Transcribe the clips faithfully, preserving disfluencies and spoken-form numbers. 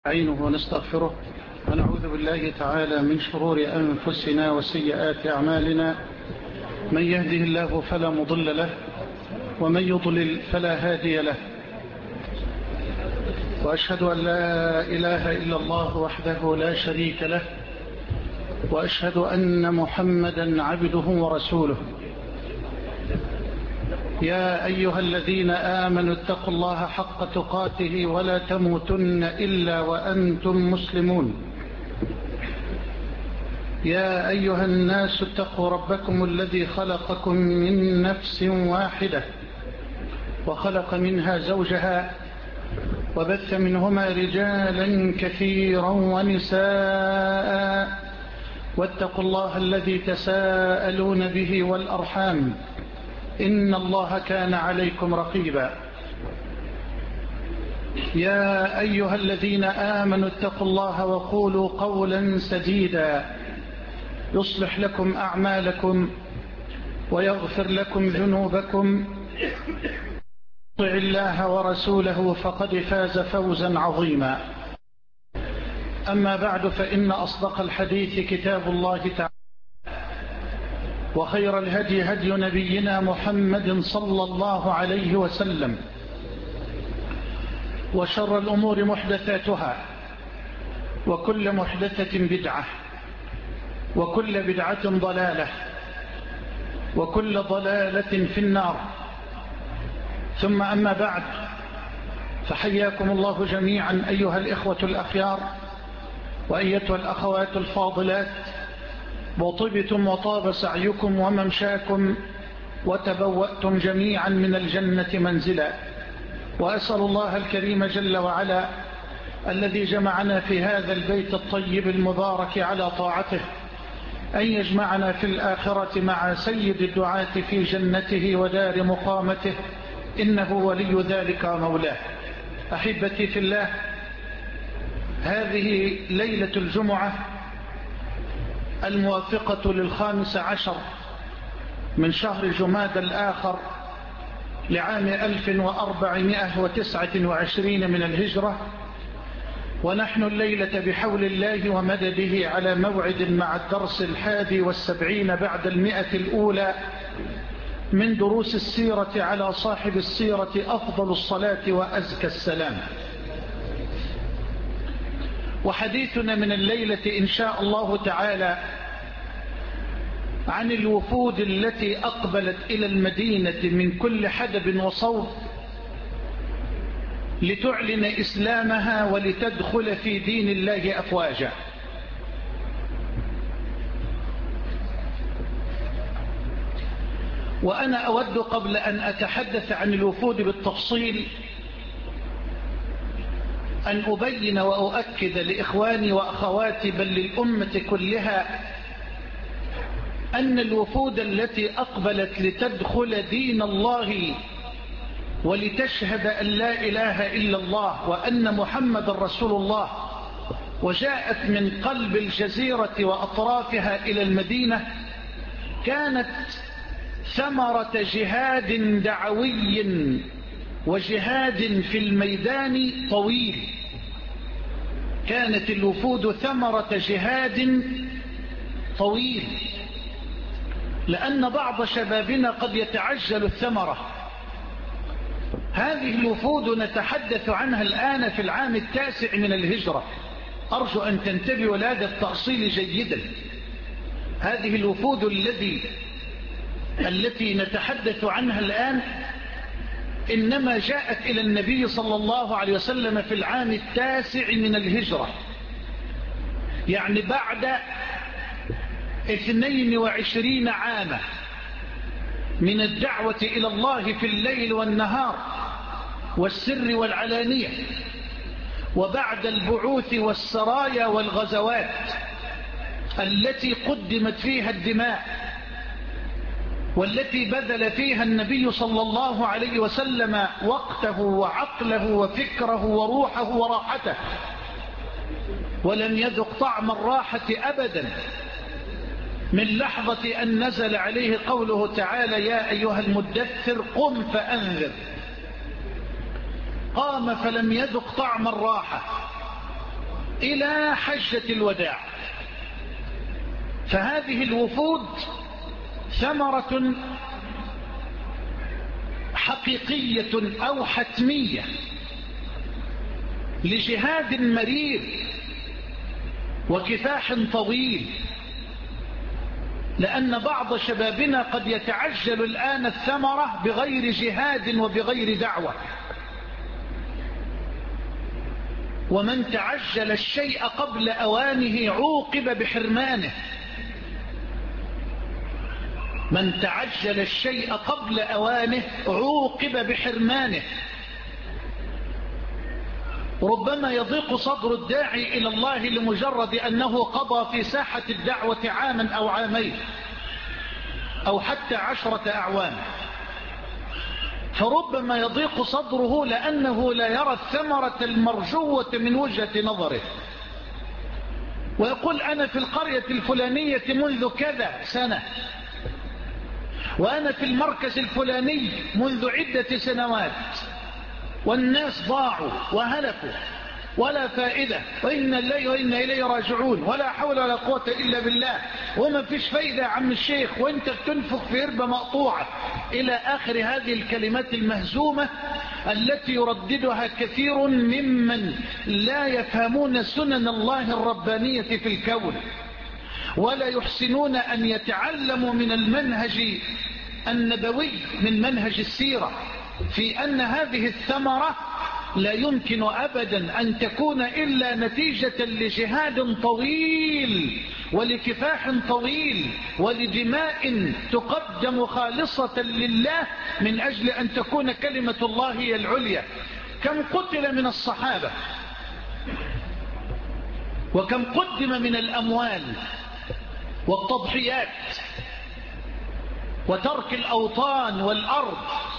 نستعينه ونستغفره ونعوذ بالله تعالى من شرور أنفسنا وسيئات أعمالنا. من يهده الله فلا مضل له ومن يضلل فلا هادي له، وأشهد أن لا إله إلا الله وحده لا شريك له، وأشهد أن محمدا عبده ورسوله. يا أيها الذين آمنوا اتقوا الله حق تقاته ولا تموتن إلا وأنتم مسلمون. يا أيها الناس اتقوا ربكم الذي خلقكم من نفس واحدة وخلق منها زوجها وبث منهما رجالا كثيرا ونساء، واتقوا الله الذي تساءلون به والأرحام، إن الله كان عليكم رقيبا. يا أيها الذين آمنوا اتقوا الله وقولوا قولا سديدا يصلح لكم أعمالكم ويغفر لكم ذنوبكم. اطع الله ورسوله فقد فاز فوزا عظيما. أما بعد، فإن أصدق الحديث كتاب الله تعالى، وخير الهدي هدي نبينا محمد صلى الله عليه وسلم، وشر الأمور محدثاتها، وكل محدثة بدعة، وكل بدعة ضلالة، وكل ضلالة في النار. ثم أما بعد، فحياكم الله جميعا أيها الإخوة الأخيار وأيتها الأخوات الفاضلات، وطبتم وطاب سعيكم وممشاكم وتبوأتم جميعا من الجنة منزلا. وأسأل الله الكريم جل وعلا الذي جمعنا في هذا البيت الطيب المبارك على طاعته أن يجمعنا في الآخرة مع سيد الدعاة في جنته ودار مقامته، إنه ولي ذلك مولاه. أحبتي في الله، هذه ليلة الجمعة الموافقة للخامس عشر من شهر جماد الآخر لعام ألف وأربعمائة وتسعة وعشرين من الهجرة، ونحن الليلة بحول الله ومدده على موعد مع الدرس الحادي والسبعين بعد المئة الأولى من دروس السيرة على صاحب السيرة أفضل الصلاة وأزكى السلام. وحديثنا من الليلة إن شاء الله تعالى عن الوفود التي أقبلت إلى المدينة من كل حدب وصوب لتعلن إسلامها ولتدخل في دين الله أفواجا. وأنا أود قبل أن أتحدث عن الوفود بالتفصيل أن أبين وأؤكد لإخواني وأخواتي بل للأمة كلها أن الوفود التي أقبلت لتدخل دين الله ولتشهد أن لا إله إلا الله وأن محمد رسول الله وجاءت من قلب الجزيرة وأطرافها إلى المدينة كانت ثمرة جهاد دعوي وجهاد في الميدان طويل. كانت الوفود ثمرة جهاد طويل، لأن بعض شبابنا قد يتعجل الثمرة. هذه الوفود نتحدث عنها الآن في العام التاسع من الهجرة، أرجو أن تنتبهوا لهذا التأصيل جيدا. هذه الوفود الذي التي نتحدث عنها الآن إنما جاءت إلى النبي صلى الله عليه وسلم في العام التاسع من الهجرة، يعني بعد اثنين وعشرين عاما من الدعوة إلى الله في الليل والنهار والسر والعلانية، وبعد البعوث والسرايا والغزوات التي قدمت فيها الدماء والتي بذل فيها النبي صلى الله عليه وسلم وقته وعقله وفكره وروحه وراحته، ولم يذق طعم الراحة أبدا من لحظة أن نزل عليه قوله تعالى: يا أيها المدثر قم فأنذر. قام فلم يذق طعم الراحة، إلى حجة الوداع. فهذه الوفود ثمرة حقيقية أو حتمية لجهاد مرير وكفاح طويل، لأن بعض شبابنا قد يتعجل الآن الثمرة بغير جهاد وبغير دعوة، ومن تعجل الشيء قبل أوانه عوقب بحرمانه. من تعجل الشيء قبل أوانه عوقب بحرمانه. ربما يضيق صدر الداعي إلى الله لمجرد أنه قضى في ساحة الدعوة عاما أو عامين أو حتى عشرة أعوام، فربما يضيق صدره لأنه لا يرى الثمرة المرجوة من وجهة نظره، ويقول أنا في القرية الفلانية منذ كذا سنة، وأنا في المركز الفلاني منذ عدة سنوات، والناس ضاعوا وهلكوا ولا فائدة، وإنا إليه وإنا إليه راجعون، ولا حول ولا قوة إلا بالله، وما فيش فايدة يا عم الشيخ، وانت بتنفق في هربة مقطوعة، إلى آخر هذه الكلمات المهزومة التي يرددها كثير ممن لا يفهمون سنن الله الربانية في الكون، ولا يحسنون أن يتعلموا من المنهج النبوي، من منهج السيرة، في أن هذه الثمرة لا يمكن أبدا أن تكون إلا نتيجة لجهاد طويل ولكفاح طويل ولدماء تقدم خالصة لله من أجل أن تكون كلمة الله هي العليا. كم قتل من الصحابة، وكم قدم من الأموال والتضحيات وترك الأوطان والأرض،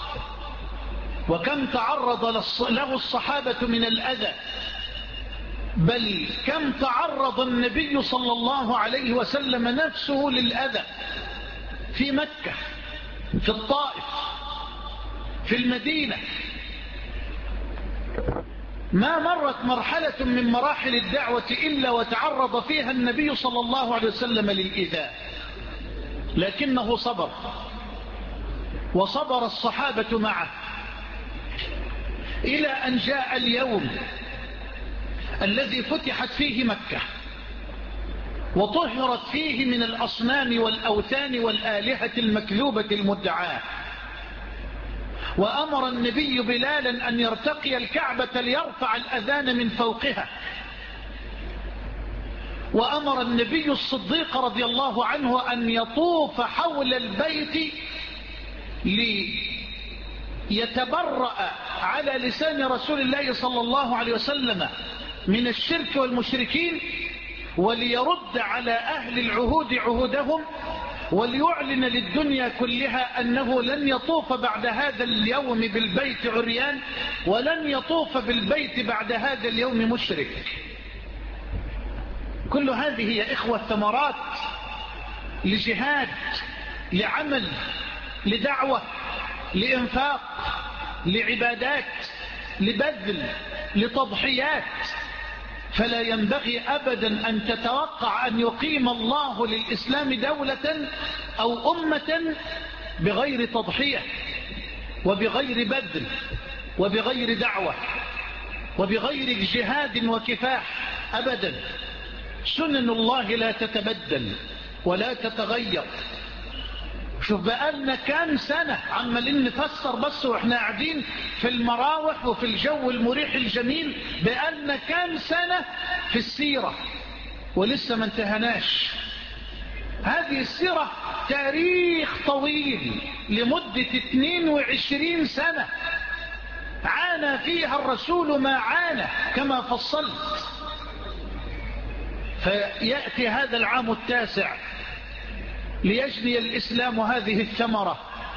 وكم تعرض له الصحابة من الأذى، بل كم تعرض النبي صلى الله عليه وسلم نفسه للأذى في مكة، في الطائف، في المدينة. ما مرت مرحلة من مراحل الدعوة إلا وتعرض فيها النبي صلى الله عليه وسلم للإيذاء، لكنه صبر، وصبر الصحابة معه، إلى أن جاء اليوم الذي فتحت فيه مكة وطهرت فيه من الأصنام والأوثان والآلهة المكذوبة المدعاة، وأمر النبي بلالا أن يرتقي الكعبة ليرفع الأذان من فوقها، وأمر النبي الصديق رضي الله عنه أن يطوف حول البيت ليتبرأ على لسان رسول الله صلى الله عليه وسلم من الشرك والمشركين، وليرد على أهل العهود عهودهم، وليعلن للدنيا كلها أنه لن يطوف بعد هذا اليوم بالبيت عريان، ولن يطوف بالبيت بعد هذا اليوم مشرك. كل هذه يا إخوة ثمرات لجهاد، لعمل، لدعوة، لإنفاق، لعبادات، لبذل، لتضحيات. فلا ينبغي أبدا أن تتوقع أن يقيم الله للإسلام دولة أو أمة بغير تضحية وبغير بذل وبغير دعوة وبغير جهاد وكفاح أبدا. سنن الله لا تتبدل ولا تتغير. شوف بقالنا كام سنة عمالين نفسر بس واحنا قاعدين في المراوح وفي الجو المريح الجميل، بقالنا كام سنة في السيرة ولسه ما انتهناش. هذه السيرة تاريخ طويل لمدة اثنين وعشرين سنة عانى فيها الرسول ما عانى كما فصلت. فيأتي هذا العام التاسع ليجني الإسلام هذه الثمرة،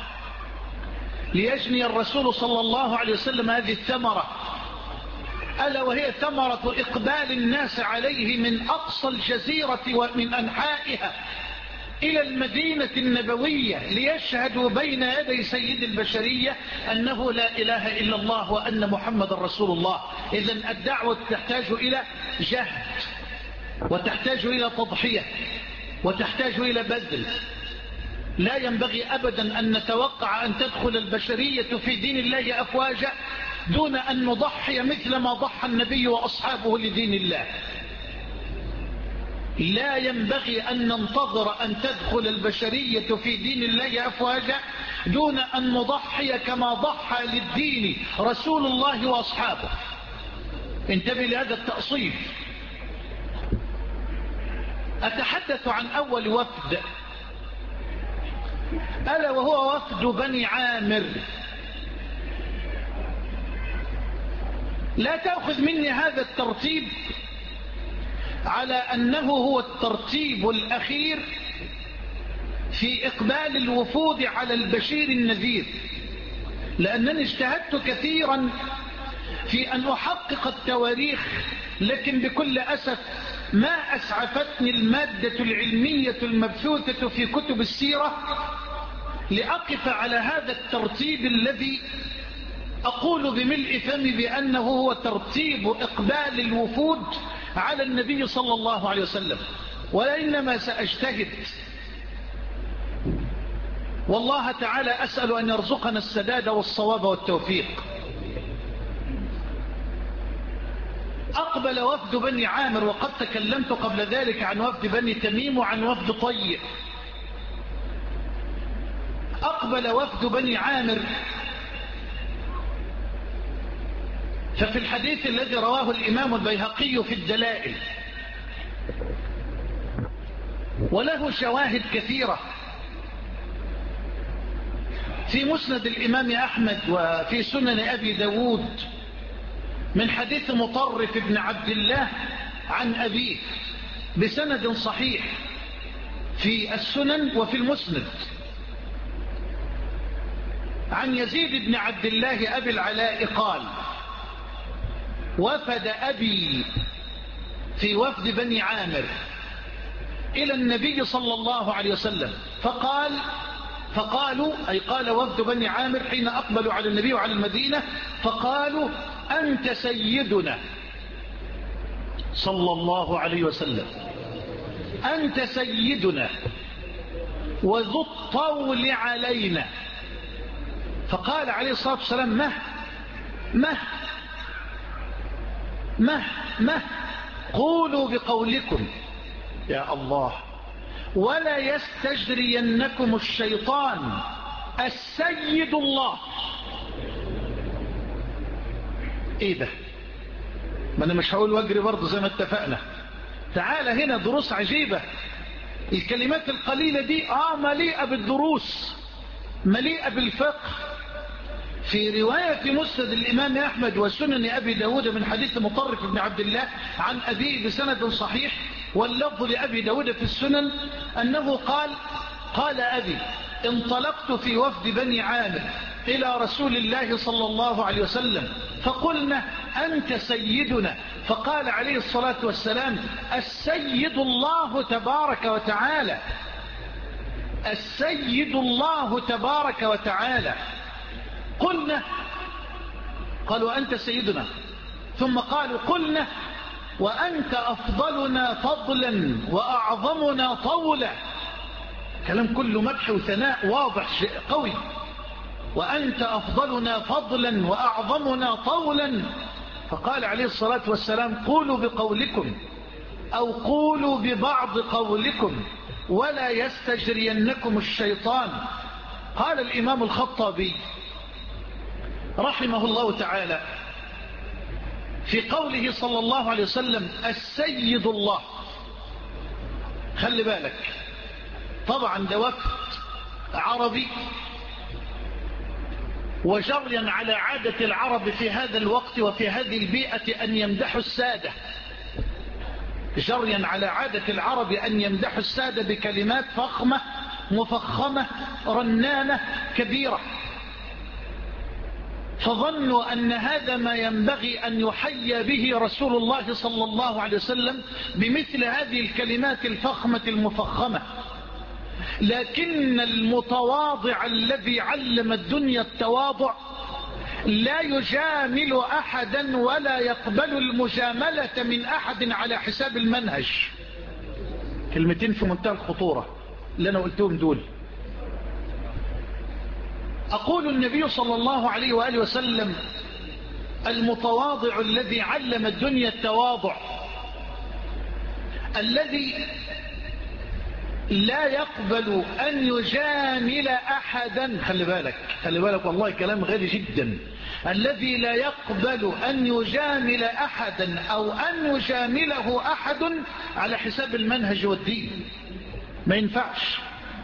ليجني الرسول صلى الله عليه وسلم هذه الثمرة، ألا وهي ثمرة إقبال الناس عليه من أقصى الجزيرة ومن أنحائها إلى المدينة النبوية ليشهدوا بين يدي سيد البشرية أنه لا إله إلا الله وأن محمد رسول الله. إذن الدعوة تحتاج إلى جهد وتحتاج إلى تضحية وتحتاج إلى بذل. لا ينبغي أبدا أن نتوقع أن تدخل البشرية في دين الله أفواجا دون أن نضحي مثل ما ضحى النبي وأصحابه لدين الله. لا ينبغي أن ننتظر أن تدخل البشرية في دين الله أفواجا دون أن نضحي كما ضحى للدين رسول الله وأصحابه. انتبه لهذا التأصيل. أتحدث عن أول وفد، ألا وهو وفد بني عامر. لا تأخذ مني هذا الترتيب على أنه هو الترتيب الأخير في إقبال الوفود على البشير النذير، لأنني اجتهدت كثيرا في أن أحقق التواريخ، لكن بكل أسف ما أسعفتني المادة العلمية المبثوثة في كتب السيرة لأقف على هذا الترتيب الذي أقول بملء فمي بأنه هو ترتيب إقبال الوفود على النبي صلى الله عليه وسلم، وإنما سأجتهد. والله تعالى أسأل أن يرزقنا السداد والصواب والتوفيق. أقبل وفد بني عامر، وقد تكلمت قبل ذلك عن وفد بني تميم وعن وفد طيء. أقبل وفد بني عامر، ففي الحديث الذي رواه الإمام البيهقي في الدلائل، وله شواهد كثيرة في مسند الإمام أحمد وفي سنن أبي داود من حديث مطرف بن عبد الله عن أبيه بسند صحيح في السنن وفي المسند عن يزيد بن عبد الله أبي العلاء قال: وفد أبي في وفد بني عامر إلى النبي صلى الله عليه وسلم، فقال فقالوا أي قال وفد بني عامر حين أقبلوا على النبي وعلى المدينة، فقالوا: أنت سيدنا صلى الله عليه وسلم، أنت سيدنا وذو الطول علينا. فقال عليه الصلاة والسلام: مه مه مه مه قولوا بقولكم يا الله، ولا يستجرينكم الشيطان، السيد الله. ايه ده؟ ما انا مش هقول واجري برضه زي ما اتفقنا. تعال هنا دروس عجيبة. الكلمات القليلة دي اه مليئة بالدروس، مليئة بالفقه. في رواية في مسند الإمام أحمد وسنن أبي داود من حديث مطرف بن عبد الله عن أبيه بسند صحيح، واللفظ لأبي داود في السنن أنه قال: قال أبي: انطلقت في وفد بني عامر إلى رسول الله صلى الله عليه وسلم، فقلنا: أنت سيدنا. فقال عليه الصلاة والسلام: السيد الله تبارك وتعالى، السيد الله تبارك وتعالى. قلنا، قالوا: أنت سيدنا. ثم قالوا: قلنا: وأنت أفضلنا فضلا وأعظمنا طولا. كلام كله مدح وثناء واضح شيء قوي. وأنت أفضلنا فضلا وأعظمنا طولا. فقال عليه الصلاة والسلام: قولوا بقولكم أو قولوا ببعض قولكم ولا يستجرينكم الشيطان. قال الإمام الخطابي رحمه الله تعالى في قوله صلى الله عليه وسلم: السيد الله. خلي بالك، طبعا ده وفد عربي، وجريا على عادة العرب في هذا الوقت وفي هذه البيئة أن يمدحوا السادة، جريا على عادة العرب أن يمدحوا السادة بكلمات فخمة مفخمة رنانة كبيرة. فظنوا أن هذا ما ينبغي أن يحيى به رسول الله صلى الله عليه وسلم بمثل هذه الكلمات الفخمة المفخمة. لكن المتواضع الذي علم الدنيا التواضع لا يجامل أحدا ولا يقبل المجاملة من أحد على حساب المنهج. كلمتين في منتهى الخطورة اللي أنا قلتهم دول. أقول النبي صلى الله عليه وآله وسلم المتواضع الذي علم الدنيا التواضع، الذي لا يقبل أن يجامل أحدا، خلي بالك خلي بالك والله كلام غالي جدا، الذي لا يقبل أن يجامل أحدا أو أن يجامله أحد على حساب المنهج والدين. ما ينفعش.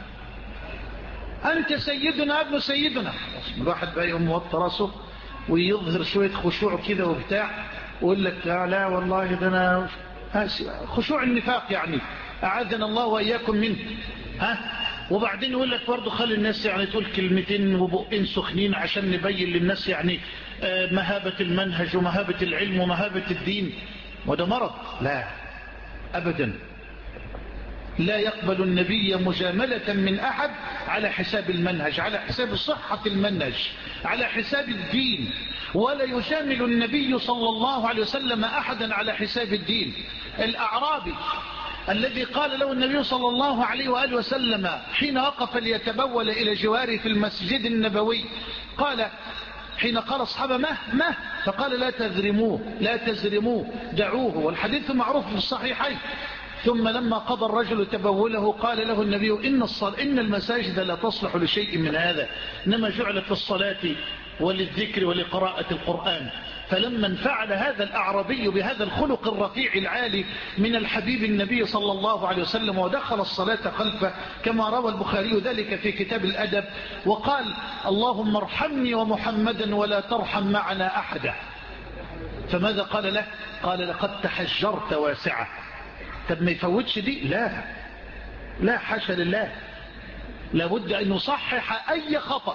أنت سيدنا ابن سيدنا، الواحد بقى يقوم موطي راسه ويظهر شوية خشوع كده وبتاع ويقول لك لا والله ده أنا خشوع النفاق يعني، أعاذنا الله وإياكم منه. ها وبعدين يقول لك برضه خلي الناس يعني تقول كلمتين وبقين سخنين عشان نبين للناس يعني مهابة المنهج ومهابة العلم ومهابة الدين، وده مرض. لا أبدا، لا يقبل النبي مجاملة من أحد على حساب المنهج، على حساب صحة المنهج، على حساب الدين، ولا يجامل النبي صلى الله عليه وسلم أحدا على حساب الدين. الأعرابي الذي قال له النبي صلى الله عليه وآله وسلم حين وقف ليتبول إلى جواره في المسجد النبوي، قال حين قال أصحابه مه مه فقال لا تذرموه لا تزرموه دعوه، والحديث معروف في الصحيحين. ثم لما قضى الرجل تبوله قال له النبي إن, إن المساجد لا تصلح لشيء من هذا، إنما جعلت للصلاة وللذكر ولقراءة القرآن. فلما انفعل هذا الأعرابي بهذا الخلق الرفيع العالي من الحبيب النبي صلى الله عليه وسلم ودخل الصلاة خلفه كما روى البخاري ذلك في كتاب الأدب، وقال اللهم ارحمني ومحمدا ولا ترحم معنا أحدا، فماذا قال له؟ قال لقد تحجرت واسعة. طب ما يفوتش دي؟ لا لا حاشا لله، لابد أن نصحح أي خطأ.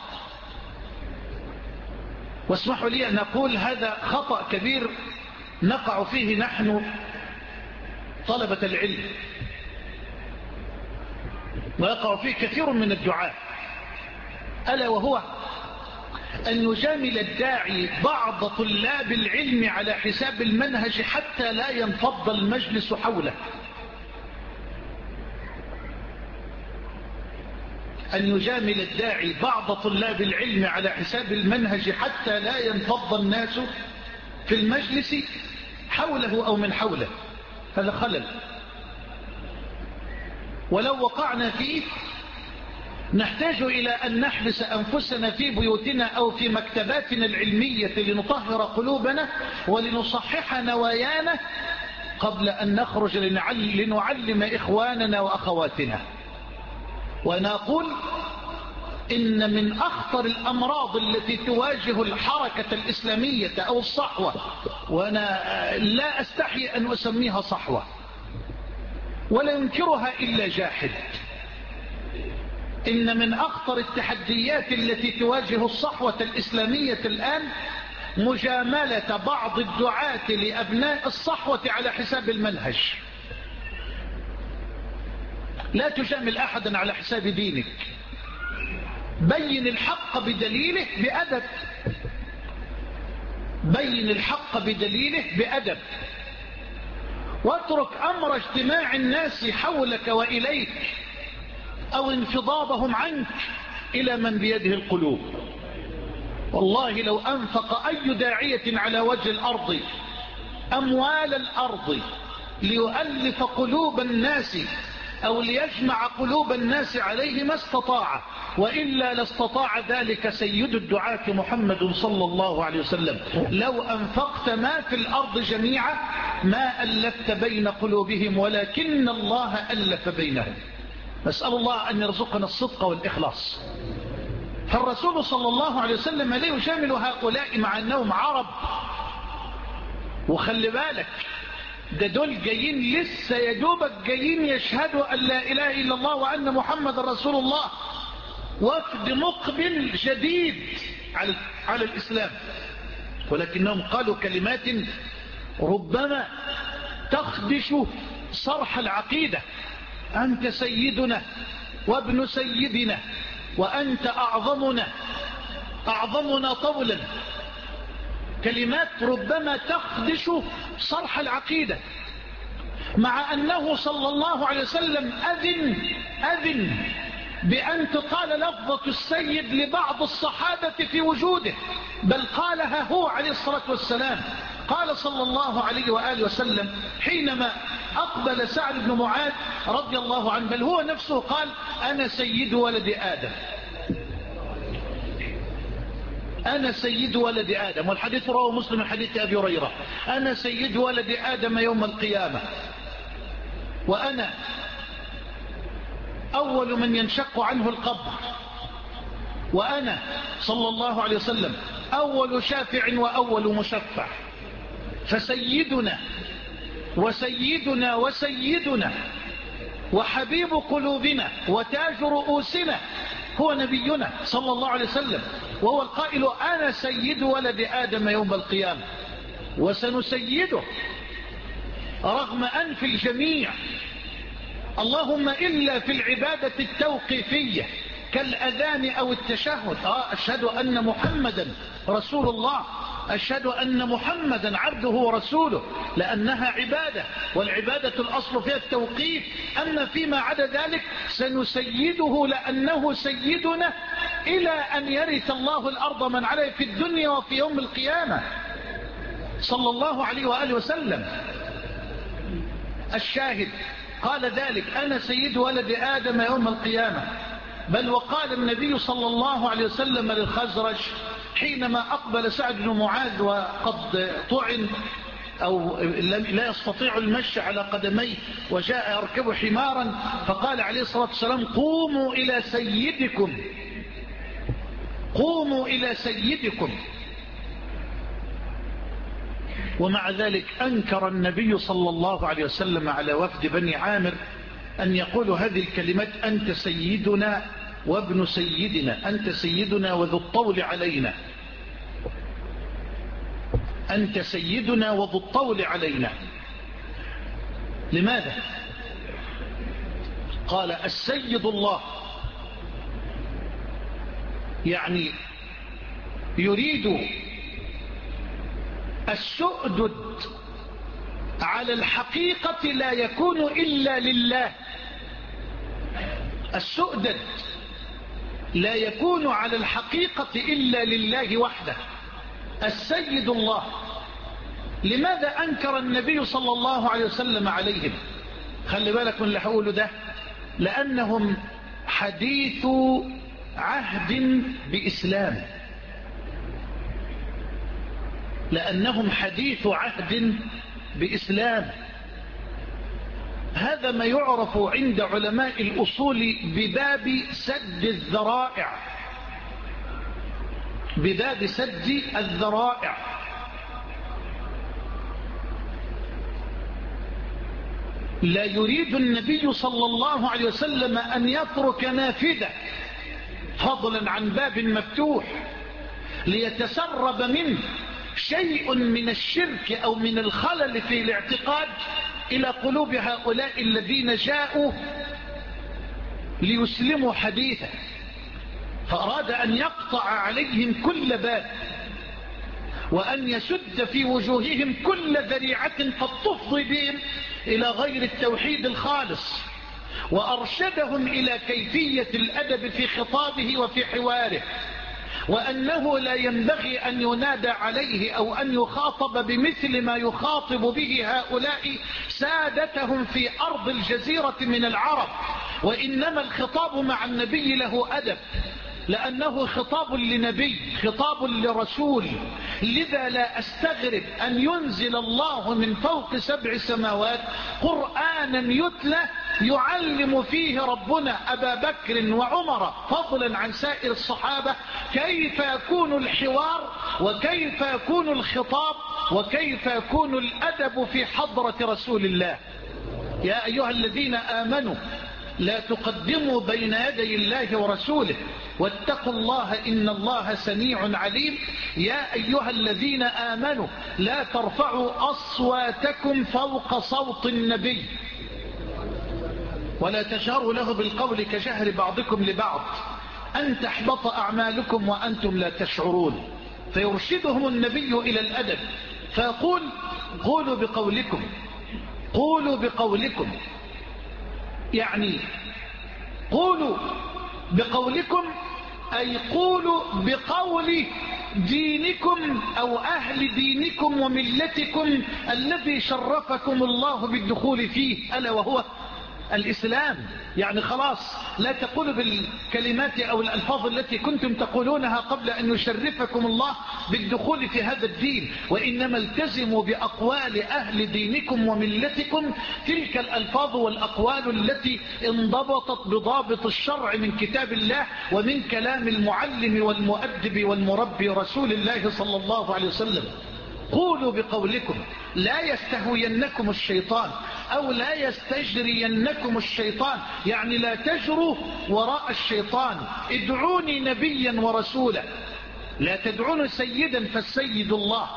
واسمحوا لي أن أقول هذا خطأ كبير نقع فيه نحن طلبة العلم، ويقع فيه كثير من الدعاة، ألا وهو أن يجامل الداعي بعض طلاب العلم على حساب المنهج حتى لا ينفض المجلس حوله. أن يجامل الداعي بعض طلاب العلم على حساب المنهج حتى لا ينفض الناس في المجلس حوله أو من حوله، هذا خلل. ولو وقعنا فيه نحتاج إلى أن نحبس أنفسنا في بيوتنا أو في مكتباتنا العلمية لنطهر قلوبنا ولنصحح نوايانا قبل أن نخرج لنعلم إخواننا وأخواتنا. وأنا أقول إن من أخطر الأمراض التي تواجه الحركة الإسلامية أو الصحوة، وأنا لا أستحي أن أسميها صحوة ولا ينكرها إلا جاحد، إن من أخطر التحديات التي تواجه الصحوة الإسلامية الآن مجاملة بعض الدعاة لأبناء الصحوة على حساب المنهج. لا تجامل أحدا على حساب دينك، بين الحق بدليله بأدب، بين الحق بدليله بأدب، واترك أمر اجتماع الناس حولك وإليك أو انفضاضهم عنك إلى من بيده القلوب. والله لو أنفق أي داعية على وجه الأرض أموال الأرض ليؤلف قلوب الناس أو ليجمع قلوب الناس عليه ما استطاع، وإلا لاستطاع ذلك سيد الدعاة محمد صلى الله عليه وسلم. لو أنفقت ما في الأرض جميعا ما ألفت بين قلوبهم ولكن الله ألف بينهم. نسأل الله أن يرزقنا الصدق والإخلاص. فالرسول صلى الله عليه وسلم لا يجامل هؤلاء مع أنهم عرب، وخلي بالك ده دول جايين لسه يدوبك جايين يشهدوا أن لا إله إلا الله وأن محمد رسول الله، وفد مقبل جديد على, على الإسلام، ولكنهم قالوا كلمات ربما تخدش صرح العقيدة. أنت سيدنا وابن سيدنا وأنت أعظمنا أعظمنا طولا كلمات ربما تخدش صرح العقيدة، مع أنه صلى الله عليه وسلم أذن, أذن بأن تقال لفظة السيد لبعض الصحابة في وجوده، بل قالها هو عليه الصلاة والسلام. قال صلى الله عليه وآله وسلم حينما أقبل سعد بن معاذ رضي الله عنه، بل هو نفسه قال: أنا سيد ولد آدم، أنا سيد ولد آدم. والحديث رواه مسلم من حديث أبي هريرة: أنا سيد ولد آدم يوم القيامة، وأنا أول من ينشق عنه القبر، وأنا صلى الله عليه وسلم أول شافع وأول مشفع. فسيدنا وسيدنا وسيدنا وحبيب قلوبنا وتاج رؤوسنا هو نبينا صلى الله عليه وسلم، وهو القائل: أنا سيد ولد آدم يوم القيامة، وسنسيده رغم أنف الجميع، اللهم إلا في العبادة التوقيفية كالأذان أو التشهد. آه أشهد أن محمدا رسول الله، أشهد أن محمدا عبده ورسوله، لأنها عبادة، والعبادة الأصل فيها التوقيف. أما فيما عدا ذلك سنسيده لأنه سيدنا إلى أن يرث الله الأرض من عليه في الدنيا وفي يوم القيامة صلى الله عليه وآله وسلم. الشاهد قال ذلك: أنا سيد ولد آدم يوم القيامة. بل وقال النبي صلى الله عليه وسلم للخزرج حينما أقبل سعد بن معاذ وقد طعن أو لا يستطيع المشي على قدميه وجاء يركب حمارا، فقال عليه الصلاة والسلام: قوموا إلى سيدكم، قوموا إلى سيدكم. ومع ذلك أنكر النبي صلى الله عليه وسلم على وفد بني عامر أن يقولوا هذه الكلمات: أنت سيدنا وابن سيدنا، أنت سيدنا وذو الطول علينا، أنت سيدنا وذو الطول علينا. لماذا؟ قال: السيد الله، يعني يريد السؤدد على الحقيقة لا يكون إلا لله، السؤدد لا يكون على الحقيقة إلا لله وحده، السيد الله. لماذا أنكر النبي صلى الله عليه وسلم عليهم؟ خلي بالك من اللي هقوله ده، لأنهم حديث عهد بإسلام، لأنهم حديث عهد بإسلام. هذا ما يعرف عند علماء الأصول بباب سد الذرائع، بباب سد الذرائع. لا يريد النبي صلى الله عليه وسلم أن يترك نافذة فضلا عن باب مفتوح ليتسرب منه شيء من الشرك أو من الخلل في الاعتقاد إلى قلوب هؤلاء الذين جاءوا ليسلموا حديثا، فأراد أن يقطع عليهم كل باب، وأن يسد في وجوههم كل ذريعة قد تفضي بهم إلى غير التوحيد الخالص، وأرشدهم إلى كيفية الأدب في خطابه وفي حواره، وأنه لا ينبغي أن ينادى عليه أو أن يخاطب بمثل ما يخاطب به هؤلاء سادتهم في أرض الجزيرة من العرب، وإنما الخطاب مع النبي له أدب، لأنه خطاب لنبي، خطاب لرسول. لذا لا أستغرب أن ينزل الله من فوق سبع سماوات قرآنا يتلى يعلم فيه ربنا أبا بكر وعمر فضلا عن سائر الصحابة كيف يكون الحوار، وكيف يكون الخطاب، وكيف يكون الأدب في حضرة رسول الله. يا أيها الذين آمنوا لا تقدموا بين يدي الله ورسوله واتقوا الله إن الله سميع عليم. يا أيها الذين آمنوا لا ترفعوا أصواتكم فوق صوت النبي ولا تجهروا له بالقول كجهر بعضكم لبعض أن تحبط أعمالكم وأنتم لا تشعرون. فيرشدهم النبي إلى الأدب فيقول قولوا بقولكم قولوا بقولكم، يعني قولوا بقولكم أي قولوا بقول دينكم أو أهل دينكم وملتكم الذي شرفكم الله بالدخول فيه، ألا وهو الإسلام. يعني خلاص لا تقولوا بالكلمات أو الألفاظ التي كنتم تقولونها قبل أن يشرفكم الله بالدخول في هذا الدين، وإنما التزموا بأقوال أهل دينكم وملتكم، تلك الألفاظ والأقوال التي انضبطت بضابط الشرع من كتاب الله ومن كلام المعلم والمؤدب والمربي رسول الله صلى الله عليه وسلم. قولوا بقولكم لا يستهوينكم الشيطان أو لا يستجرينكم الشيطان، يعني لا تجروا وراء الشيطان. ادعوني نبيا ورسولا، لا تدعون سيدا فالسيد الله.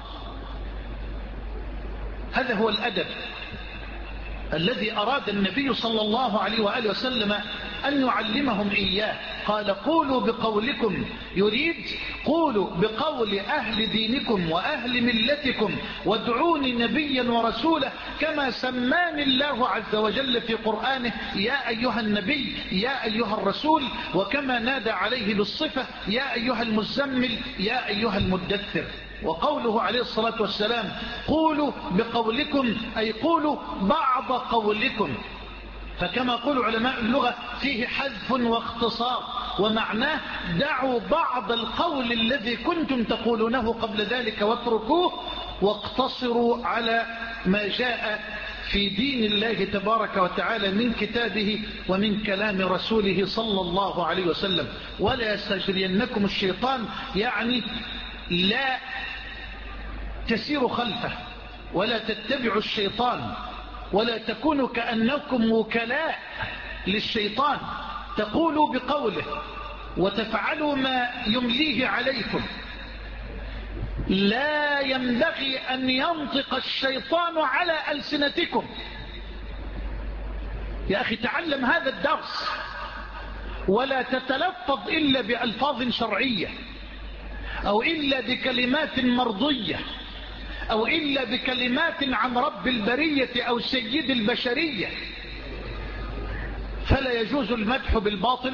هذا هو الأدب الذي أراد النبي صلى الله عليه وآله وسلم أن يعلمهم إياه. قال قولوا بقولكم، يريد قولوا بقول أهل دينكم وأهل ملتكم وادعوني نبيا ورسولا، كما سماني الله عز وجل في قرآنه يا أيها النبي يا أيها الرسول، وكما نادى عليه بالصفة يا أيها المزمل يا أيها المدثر. وقوله عليه الصلاة والسلام قولوا بقولكم أي قولوا بعض قولكم، فكما قول علماء اللغة فيه حذف واختصار، ومعناه دعوا بعض القول الذي كنتم تقولونه قبل ذلك واتركوه، واقتصروا على ما جاء في دين الله تبارك وتعالى من كتابه ومن كلام رسوله صلى الله عليه وسلم. ولا يستجرينكم الشيطان، يعني لا تسيروا خلفه ولا تتبعوا الشيطان ولا تكونوا كأنكم وكلاء للشيطان، تقولوا بقوله وتفعلوا ما يمليه عليكم. لا ينبغي أن ينطق الشيطان على ألسنتكم. يا أخي تعلم هذا الدرس، ولا تتلفظ إلا بألفاظ شرعية أو إلا بكلمات مرضية أو إلا بكلمات عن رب البرية أو سيد البشرية. فلا يجوز المدح بالباطل،